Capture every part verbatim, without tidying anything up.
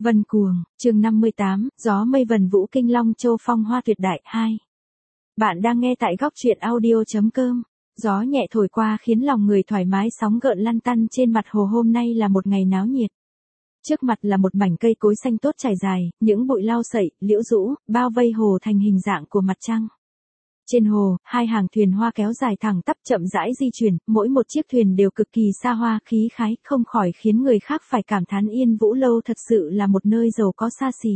Vân Cuồng, chương năm mươi tám, gió mây vần vũ kinh long châu phong hoa tuyệt đại hai. Bạn đang nghe tại góc truyện audio.com. Gió nhẹ thổi qua khiến lòng người thoải mái, sóng gợn lăn tăn trên mặt hồ. Hôm nay là một ngày náo nhiệt. Trước mặt là một mảnh cây cối xanh tốt trải dài, những bụi lau sậy, liễu rũ, bao vây hồ thành hình dạng của mặt trăng. Trên hồ, hai hàng thuyền hoa kéo dài thẳng tắp chậm rãi di chuyển, mỗi một chiếc thuyền đều cực kỳ xa hoa, khí khái, không khỏi khiến người khác phải cảm thán Yên Vũ Lâu thật sự là một nơi giàu có xa xỉ.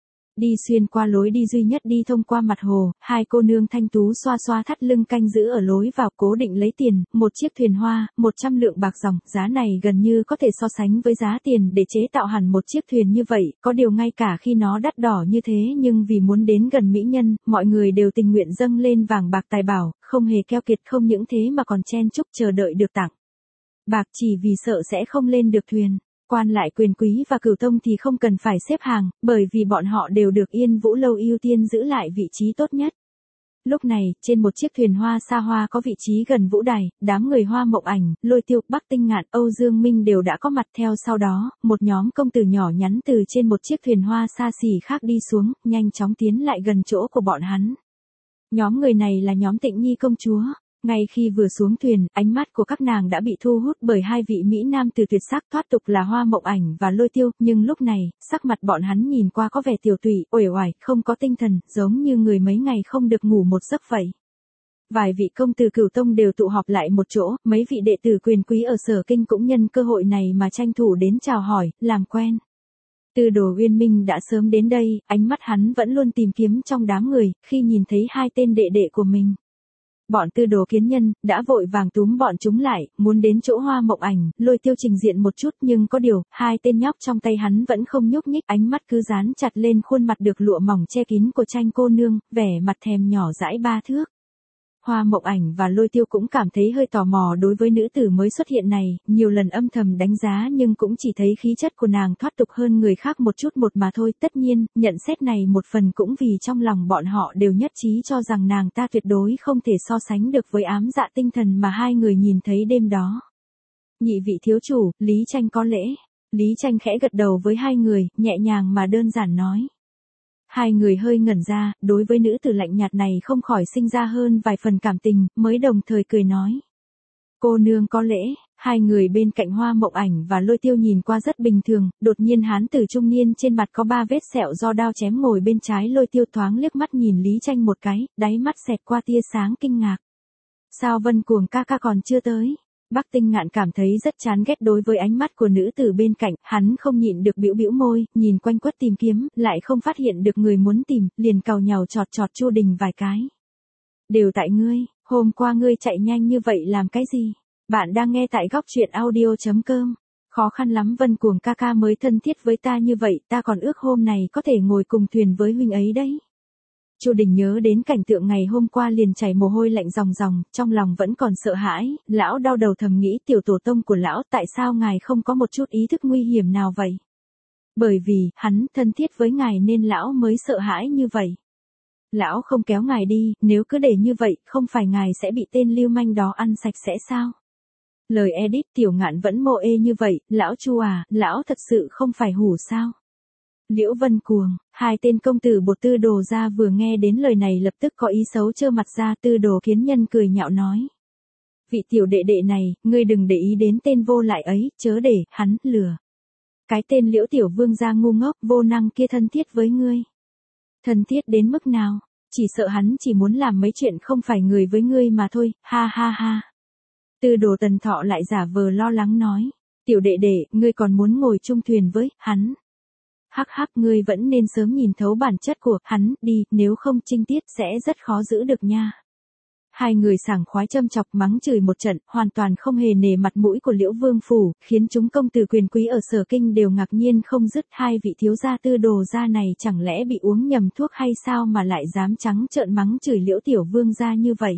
Đi xuyên qua lối đi duy nhất đi thông qua mặt hồ, hai cô nương thanh tú xoa xoa thắt lưng canh giữ ở lối vào cố định lấy tiền, một chiếc thuyền hoa, một trăm lượng bạc dòng, giá này gần như có thể so sánh với giá tiền để chế tạo hẳn một chiếc thuyền như vậy, có điều ngay cả khi nó đắt đỏ như thế nhưng vì muốn đến gần mỹ nhân, mọi người đều tình nguyện dâng lên vàng bạc tài bảo, không hề keo kiệt, không những thế mà còn chen chúc chờ đợi được tặng bạc chỉ vì sợ sẽ không lên được thuyền. Quan lại quyền quý và cửu tông thì không cần phải xếp hàng, bởi vì bọn họ đều được Yên Vũ Lâu ưu tiên giữ lại vị trí tốt nhất. Lúc này, trên một chiếc thuyền hoa xa hoa có vị trí gần vũ đài, đám người Hoa Mộng Ảnh, Lôi Tiêu, Bắc Tinh Ngạn, Âu Dương Minh đều đã có mặt. Theo sau đó, một nhóm công tử nhỏ nhắn từ trên một chiếc thuyền hoa xa xỉ khác đi xuống, nhanh chóng tiến lại gần chỗ của bọn hắn. Nhóm người này là nhóm Tịnh Nhi công chúa. Ngay khi vừa xuống thuyền, ánh mắt của các nàng đã bị thu hút bởi hai vị mỹ nam từ tuyệt sắc thoát tục là Hoa Mộng Ảnh và Lôi Tiêu, nhưng lúc này, sắc mặt bọn hắn nhìn qua có vẻ tiểu tụy, uể oải, không có tinh thần, giống như người mấy ngày không được ngủ một giấc vậy. Vài vị công tử cửu tông đều tụ họp lại một chỗ, mấy vị đệ tử quyền quý ở Sở Kinh cũng nhân cơ hội này mà tranh thủ đến chào hỏi, làm quen. Tư Đồ Uyên Minh đã sớm đến đây, ánh mắt hắn vẫn luôn tìm kiếm trong đám người, khi nhìn thấy hai tên đệ đệ của mình. Bọn Tư Đồ Kiến Nhân đã vội vàng túm bọn chúng lại, muốn đến chỗ Hoa Mộng Ảnh, Lôi Tiêu trình diện một chút, nhưng có điều, hai tên nhóc trong tay hắn vẫn không nhúc nhích, ánh mắt cứ dán chặt lên khuôn mặt được lụa mỏng che kín của Tranh cô nương, vẻ mặt thèm nhỏ dãi ba thước. Hoa Mộng Ảnh và Lôi Tiêu cũng cảm thấy hơi tò mò đối với nữ tử mới xuất hiện này, nhiều lần âm thầm đánh giá nhưng cũng chỉ thấy khí chất của nàng thoát tục hơn người khác một chút một mà thôi. Tất nhiên, nhận xét này một phần cũng vì trong lòng bọn họ đều nhất trí cho rằng nàng ta tuyệt đối không thể so sánh được với ám dạ tinh thần mà hai người nhìn thấy đêm đó. Nhị vị thiếu chủ, Lý Tranh có lễ. Lý Tranh khẽ gật đầu với hai người, nhẹ nhàng mà đơn giản nói. Hai người hơi ngẩn ra, đối với nữ tử lạnh nhạt này không khỏi sinh ra hơn vài phần cảm tình, mới đồng thời cười nói. Cô nương có lễ. Hai người bên cạnh Hoa Mộng Ảnh và Lôi Tiêu nhìn qua rất bình thường, đột nhiên hán tử trung niên trên mặt có ba vết sẹo do đao chém ngồi bên trái Lôi Tiêu thoáng liếc mắt nhìn Lý Tranh một cái, đáy mắt xẹt qua tia sáng kinh ngạc. Sao Vân Cuồng ca ca còn chưa tới? Bắc Tinh Ngạn cảm thấy rất chán ghét đối với ánh mắt của nữ tử bên cạnh, hắn không nhịn được bĩu bĩu môi, nhìn quanh quất tìm kiếm, lại không phát hiện được người muốn tìm, liền càu nhàu chọt chọt Chu Đình vài cái. Đều tại ngươi, hôm qua ngươi chạy nhanh như vậy làm cái gì? Bạn đang nghe tại góc truyện audio.com. Khó khăn lắm Vân Cuồng ca ca mới thân thiết với ta như vậy, ta còn ước hôm này có thể ngồi cùng thuyền với huynh ấy đấy. Chu Đình nhớ đến cảnh tượng ngày hôm qua liền chảy mồ hôi lạnh ròng ròng, trong lòng vẫn còn sợ hãi, lão đau đầu thầm nghĩ tiểu tổ tông của lão tại sao ngài không có một chút ý thức nguy hiểm nào vậy? Bởi vì, hắn thân thiết với ngài nên lão mới sợ hãi như vậy. Lão không kéo ngài đi, nếu cứ để như vậy, không phải ngài sẽ bị tên lưu manh đó ăn sạch sẽ sao? Lời Edith Tiểu Ngạn vẫn mô ê như vậy, lão Chu à, lão thật sự không phải hủ sao? Liễu Vân Cuồng, hai tên công tử Bột Tư Đồ ra vừa nghe đến lời này lập tức có ý xấu trơ mặt ra. Tư Đồ Kiến Nhân cười nhạo nói. Vị tiểu đệ đệ này, ngươi đừng để ý đến tên vô lại ấy, chớ để hắn lừa. Cái tên Liễu Tiểu Vương gia ngu ngốc vô năng kia thân thiết với ngươi. Thân thiết đến mức nào, chỉ sợ hắn chỉ muốn làm mấy chuyện không phải người với ngươi mà thôi, ha ha ha. Tư Đồ Tần Thọ lại giả vờ lo lắng nói. Tiểu đệ đệ, ngươi còn muốn ngồi chung thuyền với hắn. Hắc hắc, ngươi vẫn nên sớm nhìn thấu bản chất của hắn đi, nếu không trinh tiết sẽ rất khó giữ được nha. Hai người sảng khoái châm chọc mắng chửi một trận, hoàn toàn không hề nể mặt mũi của Liễu Vương phủ, khiến chúng công tử quyền quý ở Sở Kinh đều ngạc nhiên không dứt. Hai vị thiếu gia Tư Đồ gia này chẳng lẽ bị uống nhầm thuốc hay sao mà lại dám trắng trợn mắng chửi Liễu Tiểu Vương gia như vậy?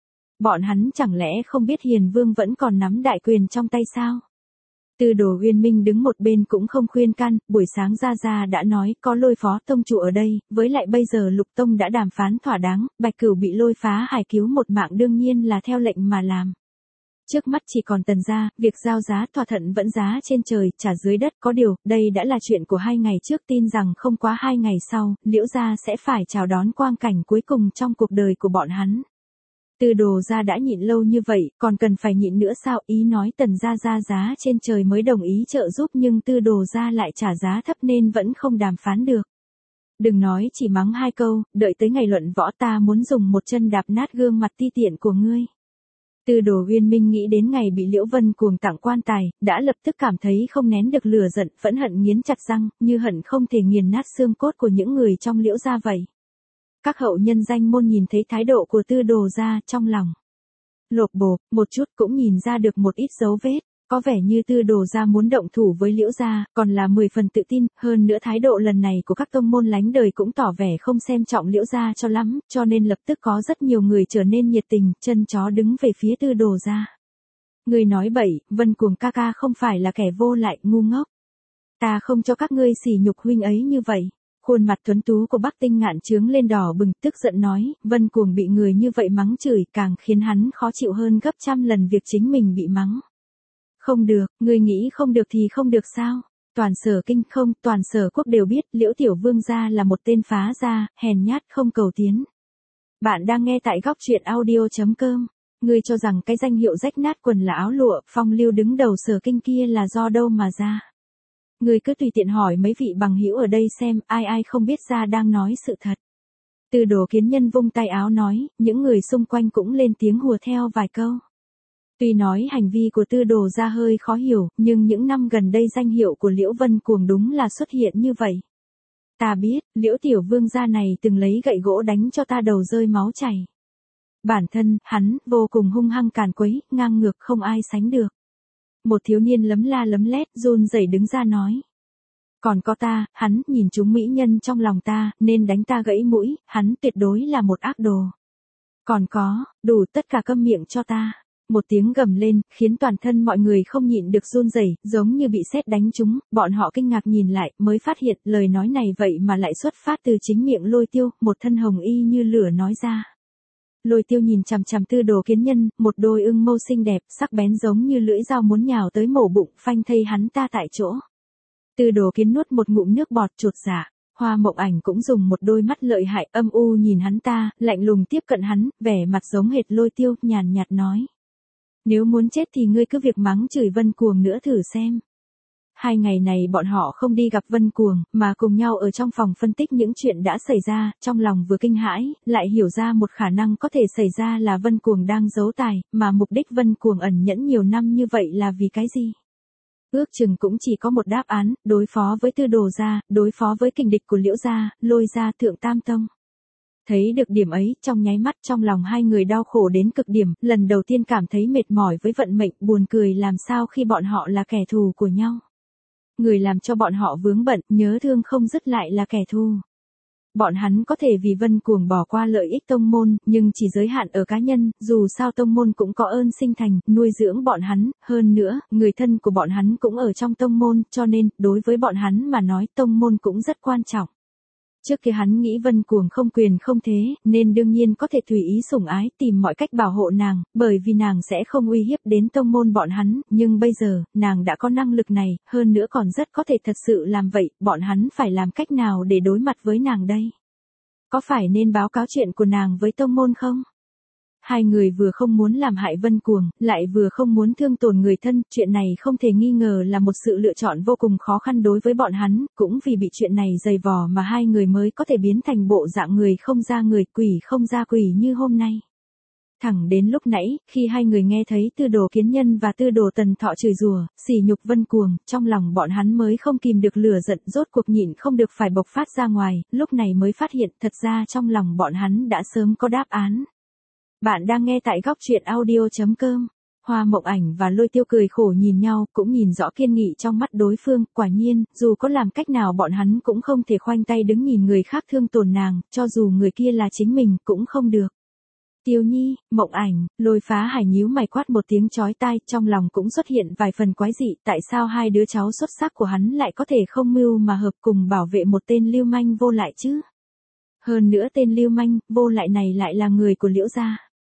Bọn hắn chẳng lẽ không biết Hiền Vương vẫn còn nắm đại quyền trong tay sao? Tư Đồ Uyên Minh đứng một bên cũng không khuyên can, buổi sáng Gia Gia đã nói có Lôi Phó tông chủ ở đây, với lại bây giờ Lục Tông đã đàm phán thỏa đáng, Bạch Cửu bị Lôi Phá Hải cứu một mạng đương nhiên là theo lệnh mà làm. Trước mắt chỉ còn Tần gia, việc giao giá thỏa thuận vẫn giá trên trời, trả dưới đất, có điều, đây đã là chuyện của hai ngày trước, tin rằng không quá hai ngày sau, Liễu gia sẽ phải chào đón quang cảnh cuối cùng trong cuộc đời của bọn hắn. Tư Đồ gia đã nhịn lâu như vậy, còn cần phải nhịn nữa sao? Ý nói Tần gia ra giá trên trời mới đồng ý trợ giúp, nhưng Tư Đồ gia lại trả giá thấp nên vẫn không đàm phán được. Đừng nói chỉ mắng hai câu, đợi tới ngày luận võ ta muốn dùng một chân đạp nát gương mặt ti tiện của ngươi. Tư Đồ Uyên Minh nghĩ đến ngày bị Liễu Vân Cuồng tặng quan tài, đã lập tức cảm thấy không nén được lửa giận, phẫn hận nghiến chặt răng, như hận không thể nghiền nát xương cốt của những người trong Liễu gia vậy. Các hậu nhân danh môn nhìn thấy thái độ của Tư Đồ gia, trong lòng lộp bộp, một chút cũng nhìn ra được một ít dấu vết, có vẻ như Tư Đồ gia muốn động thủ với Liễu gia, còn là mười phần tự tin, hơn nữa thái độ lần này của các tông môn lánh đời cũng tỏ vẻ không xem trọng Liễu gia cho lắm, cho nên lập tức có rất nhiều người trở nên nhiệt tình, chân chó đứng về phía Tư Đồ gia. Người nói bậy, Vân Cuồng ca ca không phải là kẻ vô lại, ngu ngốc. Ta không cho các ngươi sỉ nhục huynh ấy như vậy. Khuôn mặt tuấn tú của Bắc Tinh Ngạn trướng lên đỏ bừng, tức giận nói, Vân Cuồng bị người như vậy mắng chửi càng khiến hắn khó chịu hơn gấp trăm lần việc chính mình bị mắng. Không được, người nghĩ không được thì không được sao? Toàn Sở Kinh không, toàn Sở Quốc đều biết, Liễu Tiểu Vương gia là một tên phá gia, hèn nhát không cầu tiến. Bạn đang nghe tại góc truyện audio chấm com. Ngươi cho rằng cái danh hiệu rách nát quần là áo lụa, phong lưu đứng đầu Sở Kinh kia là do đâu mà ra? Ngươi cứ tùy tiện hỏi mấy vị bằng hữu ở đây xem, ai ai không biết ra đang nói sự thật. Tư Đồ Kiến Nhân vung tay áo nói, những người xung quanh cũng lên tiếng hùa theo vài câu. Tuy nói hành vi của Tư Đồ gia hơi khó hiểu, nhưng những năm gần đây danh hiệu của Liễu Vân Cuồng đúng là xuất hiện như vậy. Ta biết, Liễu Tiểu Vương gia này từng lấy gậy gỗ đánh cho ta đầu rơi máu chảy. Bản thân, hắn, vô cùng hung hăng càn quấy, ngang ngược không ai sánh được. Một thiếu niên lấm la lấm lét, run rẩy đứng ra nói. Còn có ta, hắn, nhìn chúng mỹ nhân trong lòng ta, nên đánh ta gãy mũi, hắn tuyệt đối là một ác đồ. Còn có, đủ tất cả câm miệng cho ta. Một tiếng gầm lên, khiến toàn thân mọi người không nhịn được run rẩy, giống như bị sét đánh trúng, bọn họ kinh ngạc nhìn lại, mới phát hiện, lời nói này vậy mà lại xuất phát từ chính miệng Lôi Tiêu, một thân hồng y như lửa nói ra. Lôi Tiêu nhìn chằm chằm Tư Đồ Kiến Nhân, một đôi ưng mâu xinh đẹp, sắc bén giống như lưỡi dao muốn nhào tới mổ bụng, phanh thây hắn ta tại chỗ. Tư Đồ Kiến nuốt một ngụm nước bọt chột dạ. Hoa Mộng Ảnh cũng dùng một đôi mắt lợi hại âm u nhìn hắn ta, lạnh lùng tiếp cận hắn, vẻ mặt giống hệt Lôi Tiêu, nhàn nhạt nói. Nếu muốn chết thì ngươi cứ việc mắng chửi Vân Cuồng nữa thử xem. Hai ngày này bọn họ không đi gặp Vân Cuồng, mà cùng nhau ở trong phòng phân tích những chuyện đã xảy ra, trong lòng vừa kinh hãi, lại hiểu ra một khả năng có thể xảy ra là Vân Cuồng đang giấu tài, mà mục đích Vân Cuồng ẩn nhẫn nhiều năm như vậy là vì cái gì? Ước chừng cũng chỉ có một đáp án, đối phó với Tư Đồ gia, đối phó với kình địch của Liễu gia, Lôi gia, Thượng Tam Tông. Thấy được điểm ấy, trong nháy mắt trong lòng hai người đau khổ đến cực điểm, lần đầu tiên cảm thấy mệt mỏi với vận mệnh, buồn cười làm sao khi bọn họ là kẻ thù của nhau. Người làm cho bọn họ vướng bận, nhớ thương không dứt lại là kẻ thù. Bọn hắn có thể vì Vân Cuồng bỏ qua lợi ích tông môn, nhưng chỉ giới hạn ở cá nhân, dù sao tông môn cũng có ơn sinh thành, nuôi dưỡng bọn hắn, hơn nữa, người thân của bọn hắn cũng ở trong tông môn, cho nên, đối với bọn hắn mà nói tông môn cũng rất quan trọng. Trước kia hắn nghĩ Vân Cuồng không quyền không thế, nên đương nhiên có thể tùy ý sủng ái, tìm mọi cách bảo hộ nàng, bởi vì nàng sẽ không uy hiếp đến tông môn bọn hắn, nhưng bây giờ, nàng đã có năng lực này, hơn nữa còn rất có thể thật sự làm vậy, bọn hắn phải làm cách nào để đối mặt với nàng đây? Có phải nên báo cáo chuyện của nàng với tông môn không? Hai người vừa không muốn làm hại Vân Cuồng, lại vừa không muốn thương tổn người thân, chuyện này không thể nghi ngờ là một sự lựa chọn vô cùng khó khăn đối với bọn hắn, cũng vì bị chuyện này dày vò mà hai người mới có thể biến thành bộ dạng người không ra người, quỷ không ra quỷ như hôm nay. Thẳng đến lúc nãy, khi hai người nghe thấy Tư Đồ Kiến Nhân và Tư Đồ Tần Thọ chửi rủa, sỉ nhục Vân Cuồng, trong lòng bọn hắn mới không kìm được lửa giận, rốt cuộc nhịn không được phải bộc phát ra ngoài, lúc này mới phát hiện thật ra trong lòng bọn hắn đã sớm có đáp án. Bạn đang nghe tại góc truyện audio chấm com. Hoa Mộng Ảnh và Lôi Tiêu cười khổ nhìn nhau, cũng nhìn rõ kiên nghị trong mắt đối phương, quả nhiên, dù có làm cách nào bọn hắn cũng không thể khoanh tay đứng nhìn người khác thương tổn nàng, cho dù người kia là chính mình, cũng không được. Tiêu Nhi, Mộng Ảnh, Lôi Phá Hải nhíu mày quát một tiếng chói tai, trong lòng cũng xuất hiện vài phần quái dị, tại sao hai đứa cháu xuất sắc của hắn lại có thể không mưu mà hợp cùng bảo vệ một tên lưu manh vô lại chứ? Hơn nữa tên lưu manh, vô lại này lại là người của Liễu gia.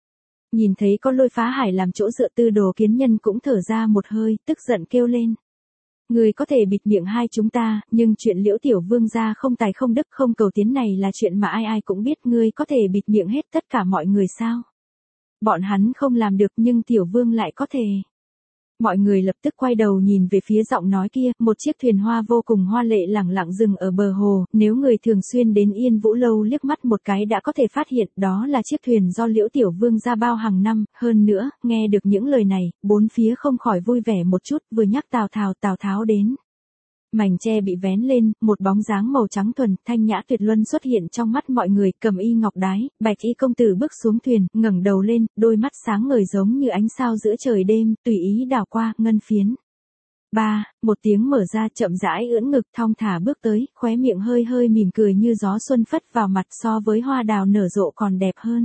Nhìn thấy có Lôi Phá Hải làm chỗ dựa, Tư Đồ Kiến Nhân cũng thở ra một hơi, tức giận kêu lên. Người có thể bịt miệng hai chúng ta, nhưng chuyện Liễu Tiểu Vương gia không tài không đức không cầu tiến này là chuyện mà ai ai cũng biết, ngươi có thể bịt miệng hết tất cả mọi người sao? Bọn hắn không làm được nhưng Tiểu Vương lại có thể. Mọi người lập tức quay đầu nhìn về phía giọng nói kia, một chiếc thuyền hoa vô cùng hoa lệ lẳng lặng dừng ở bờ hồ, nếu người thường xuyên đến Yên Vũ Lâu liếc mắt một cái đã có thể phát hiện đó là chiếc thuyền do Liễu Tiểu Vương ra bao hàng năm, hơn nữa, nghe được những lời này, bốn phía không khỏi vui vẻ một chút, vừa nhắc Tào Tháo Tào Tháo đến. Mảnh tre bị vén lên, một bóng dáng màu trắng thuần, thanh nhã tuyệt luân xuất hiện trong mắt mọi người, cầm y ngọc đái, bạch y công tử bước xuống thuyền, ngẩng đầu lên, đôi mắt sáng ngời giống như ánh sao giữa trời đêm, tùy ý đảo qua, ngân phiến. Ba, một tiếng mở ra chậm rãi ưỡn ngực thong thả bước tới, khóe miệng hơi hơi mỉm cười như gió xuân phất vào mặt so với hoa đào nở rộ còn đẹp hơn.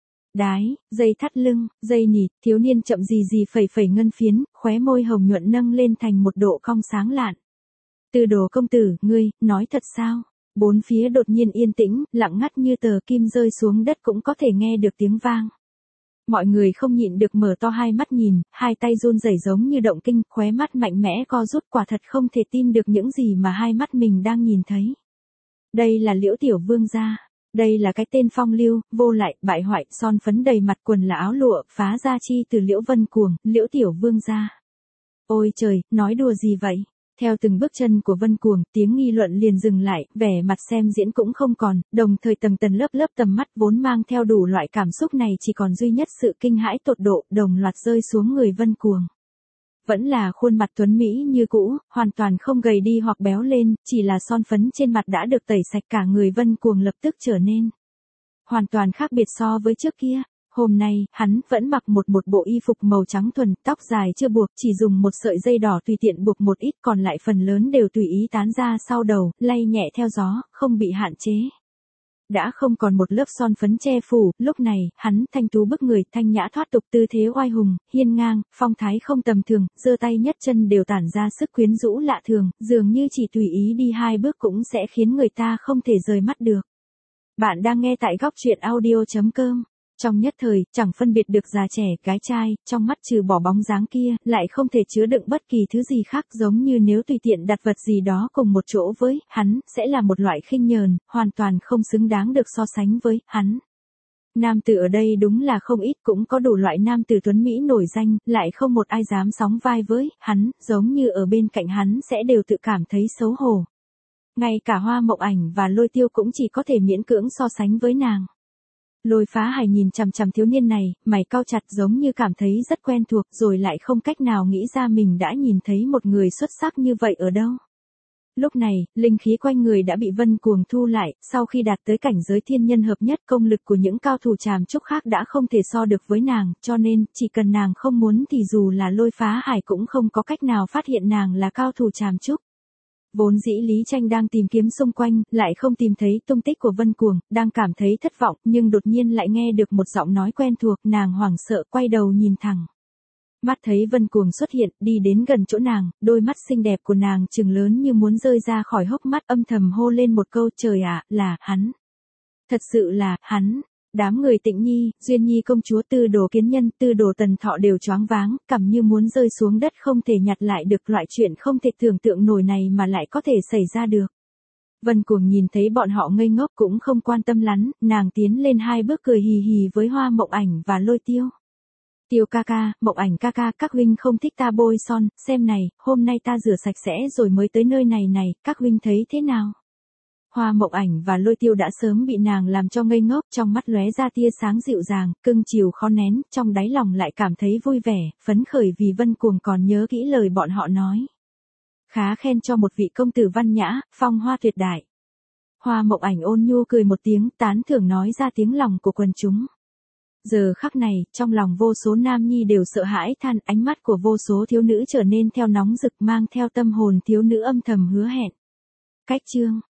Đái, dây thắt lưng, dây nịt, thiếu niên chậm gì gì phẩy phẩy ngân phiến, khóe môi hồng nhuận nâng lên thành một độ cong sáng lạn. Tư Đồ công tử, ngươi, nói thật sao? Bốn phía đột nhiên yên tĩnh, lặng ngắt như tờ kim rơi xuống đất cũng có thể nghe được tiếng vang. Mọi người không nhịn được mở to hai mắt nhìn, hai tay run rẩy giống như động kinh, khóe mắt mạnh mẽ co rút, quả thật không thể tin được những gì mà hai mắt mình đang nhìn thấy. Đây là Liễu Tiểu Vương gia. Đây là cái tên phong lưu, vô lại, bại hoại, son phấn đầy mặt, quần là áo lụa, phá gia chi từ Liễu Vân Cuồng, Liễu Tiểu Vương gia. Ôi trời, nói đùa gì vậy? Theo từng bước chân của Vân Cuồng, tiếng nghị luận liền dừng lại, vẻ mặt xem diễn cũng không còn, đồng thời tầng tầng lớp lớp tầm mắt vốn mang theo đủ loại cảm xúc này chỉ còn duy nhất sự kinh hãi tột độ, đồng loạt rơi xuống người Vân Cuồng. Vẫn là khuôn mặt tuấn mỹ như cũ, hoàn toàn không gầy đi hoặc béo lên, chỉ là son phấn trên mặt đã được tẩy sạch, cả người Vân Cuồng lập tức trở nên hoàn toàn khác biệt so với trước kia. Hôm nay, hắn vẫn mặc một một bộ y phục màu trắng thuần, tóc dài chưa buộc, chỉ dùng một sợi dây đỏ tùy tiện buộc một ít, còn lại phần lớn đều tùy ý tán ra sau đầu, lay nhẹ theo gió, không bị hạn chế. Đã không còn một lớp son phấn che phủ, lúc này, hắn thanh tú bức người, thanh nhã thoát tục, tư thế oai hùng, hiên ngang, phong thái không tầm thường, giơ tay nhất chân đều tản ra sức quyến rũ lạ thường, dường như chỉ tùy ý đi hai bước cũng sẽ khiến người ta không thể rời mắt được. Bạn đang nghe tại góc truyện audio chấm com. Trong nhất thời, chẳng phân biệt được già trẻ, gái trai, trong mắt trừ bỏ bóng dáng kia, lại không thể chứa đựng bất kỳ thứ gì khác, giống như nếu tùy tiện đặt vật gì đó cùng một chỗ với hắn, sẽ là một loại khinh nhờn, hoàn toàn không xứng đáng được so sánh với hắn. Nam tử ở đây đúng là không ít, cũng có đủ loại nam tử tuấn Mỹ nổi danh, lại không một ai dám sóng vai với hắn, giống như ở bên cạnh hắn sẽ đều tự cảm thấy xấu hổ. Ngay cả Hoa Mộng Ảnh và Lôi Tiêu cũng chỉ có thể miễn cưỡng so sánh với nàng. Lôi Phá Hải nhìn chằm chằm thiếu niên này, mày cau chặt giống như cảm thấy rất quen thuộc, rồi lại không cách nào nghĩ ra mình đã nhìn thấy một người xuất sắc như vậy ở đâu. Lúc này, linh khí quanh người đã bị Vân Cuồng thu lại, sau khi đạt tới cảnh giới thiên nhân hợp nhất, công lực của những cao thủ tràm trúc khác đã không thể so được với nàng, cho nên, chỉ cần nàng không muốn thì dù là Lôi Phá Hải cũng không có cách nào phát hiện nàng là cao thủ tràm trúc. Vốn dĩ Lý Tranh đang tìm kiếm xung quanh, lại không tìm thấy tung tích của Vân Cuồng, đang cảm thấy thất vọng, nhưng đột nhiên lại nghe được một giọng nói quen thuộc, nàng hoảng sợ quay đầu nhìn thẳng. Mắt thấy Vân Cuồng xuất hiện, đi đến gần chỗ nàng, đôi mắt xinh đẹp của nàng trừng lớn như muốn rơi ra khỏi hốc mắt, âm thầm hô lên một câu, trời ạ, là hắn. Thật sự là, hắn. Đám người Tịnh Nhi, Duyên Nhi công chúa, Tư Đồ Kiến Nhân, Tư Đồ Tần Thọ đều choáng váng, cằm như muốn rơi xuống đất, không thể nhặt lại được, loại chuyện không thể tưởng tượng nổi này mà lại có thể xảy ra được. Vân Cuồng nhìn thấy bọn họ ngây ngốc cũng không quan tâm lắm, nàng tiến lên hai bước cười hì hì với Hoa Mộng Ảnh và Lôi Tiêu. Tiêu ca ca, Mộng Ảnh ca ca, các huynh không thích ta bôi son, xem này, hôm nay ta rửa sạch sẽ rồi mới tới nơi này này, các huynh thấy thế nào? Hoa Mộng Ảnh và Lôi Tiêu đã sớm bị nàng làm cho ngây ngốc, trong mắt lóe ra tia sáng dịu dàng, cưng chiều khó nén, trong đáy lòng lại cảm thấy vui vẻ, phấn khởi vì Vân Cuồng còn nhớ kỹ lời bọn họ nói. Khá khen cho một vị công tử văn nhã, phong hoa tuyệt đại. Hoa Mộng Ảnh ôn nhu cười một tiếng, tán thưởng nói ra tiếng lòng của quần chúng. Giờ khắc này, trong lòng vô số nam nhi đều sợ hãi than, ánh mắt của vô số thiếu nữ trở nên theo nóng rực, mang theo tâm hồn thiếu nữ âm thầm hứa hẹn. Cách chương